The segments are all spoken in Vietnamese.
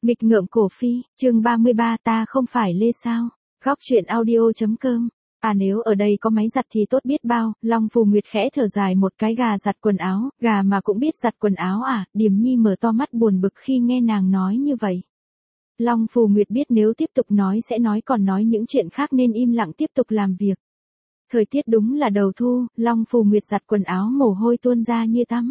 Nghịch ngợm cổ phi, chương 33 ta không phải Lê sao? Góc truyện audio.com. À nếu ở đây có máy giặt thì tốt biết bao, Long Phù Nguyệt khẽ thở dài một cái gà giặt quần áo, gà mà cũng biết giặt quần áo à, Điềm Nhi mở to mắt buồn bực khi nghe nàng nói như vậy. Long Phù Nguyệt biết nếu tiếp tục nói sẽ còn nói những chuyện khác nên im lặng tiếp tục làm việc. Thời tiết đúng là đầu thu, Long Phù Nguyệt giặt quần áo mồ hôi tuôn ra như tắm.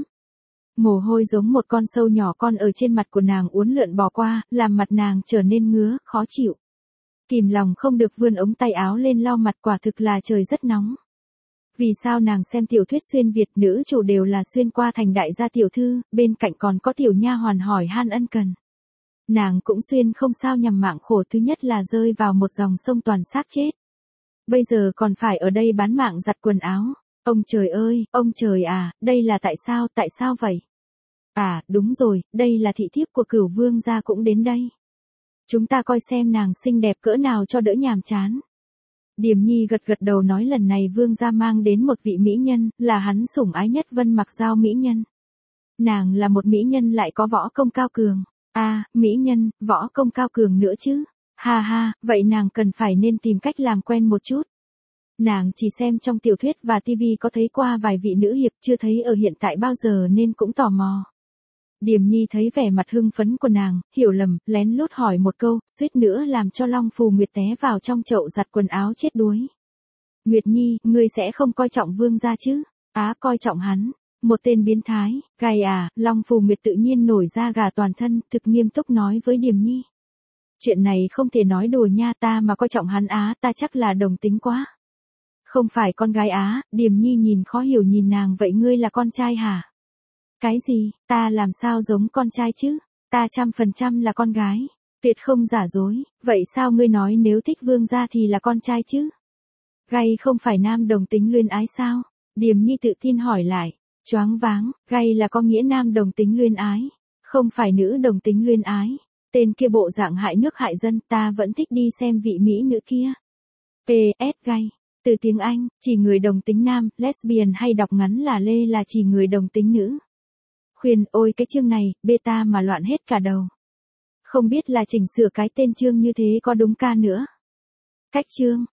Mồ hôi giống một con sâu nhỏ con ở trên mặt của nàng uốn lượn bò qua, làm mặt nàng trở nên ngứa, khó chịu. Kìm lòng không được vươn ống tay áo lên lau mặt, quả thực là trời rất nóng. Vì sao nàng xem tiểu thuyết xuyên Việt nữ chủ đều là xuyên qua thành đại gia tiểu thư, bên cạnh còn có tiểu nha hoàn hỏi han ân cần. Nàng cũng xuyên không sao nhằm mạng khổ, thứ nhất là rơi vào một dòng sông toàn xác chết. Bây giờ còn phải ở đây bán mạng giặt quần áo. Ông trời ơi, ông trời à, đây là tại sao vậy? À, đúng rồi, đây là thị thiếp của Cửu Vương gia cũng đến đây. Chúng ta coi xem nàng xinh đẹp cỡ nào cho đỡ nhàm chán. Điềm Nhi gật gật đầu nói lần này Vương gia mang đến một vị mỹ nhân, là hắn sủng ái nhất Vân Mặc Giao mỹ nhân. Nàng là một mỹ nhân lại có võ công cao cường. À, mỹ nhân, võ công cao cường nữa chứ. Ha ha, vậy nàng cần phải nên tìm cách làm quen một chút. Nàng chỉ xem trong tiểu thuyết và tivi có thấy qua vài vị nữ hiệp, chưa thấy ở hiện tại bao giờ nên cũng tò mò. Điềm Nhi thấy vẻ mặt hưng phấn của nàng, hiểu lầm, lén lút hỏi một câu, suýt nữa làm cho Long Phù Nguyệt té vào trong chậu giặt quần áo chết đuối. Nguyệt Nhi, ngươi sẽ không coi trọng Vương gia chứ? Á, coi trọng hắn. Một tên biến thái, gài à, Long Phù Nguyệt tự nhiên nổi da gà toàn thân, thực nghiêm túc nói với Điềm Nhi. Chuyện này không thể nói đùa nha, ta mà coi trọng hắn á, ta chắc là đồng tính quá. Không phải con gái á, Điềm Nhi nhìn khó hiểu nhìn nàng, vậy ngươi là con trai hả? Cái gì, ta làm sao giống con trai chứ? Ta 100% là con gái. Tuyệt không giả dối, vậy sao ngươi nói nếu thích Vương gia thì là con trai chứ? Gay không phải nam đồng tính luyến ái sao? Điềm Nhi tự tin hỏi lại. Choáng váng, gay là có nghĩa nam đồng tính luyến ái, không phải nữ đồng tính luyến ái. Tên kia bộ dạng hại nước hại dân, ta vẫn thích đi xem vị mỹ nữ kia. PS gay. Từ tiếng Anh, chỉ người đồng tính nam, lesbian hay đọc ngắn là lê là chỉ người đồng tính nữ. Khuyên, ôi cái chương này, beta mà loạn hết cả đầu. Không biết là chỉnh sửa cái tên chương như thế có đúng ca nữa. Cách chương,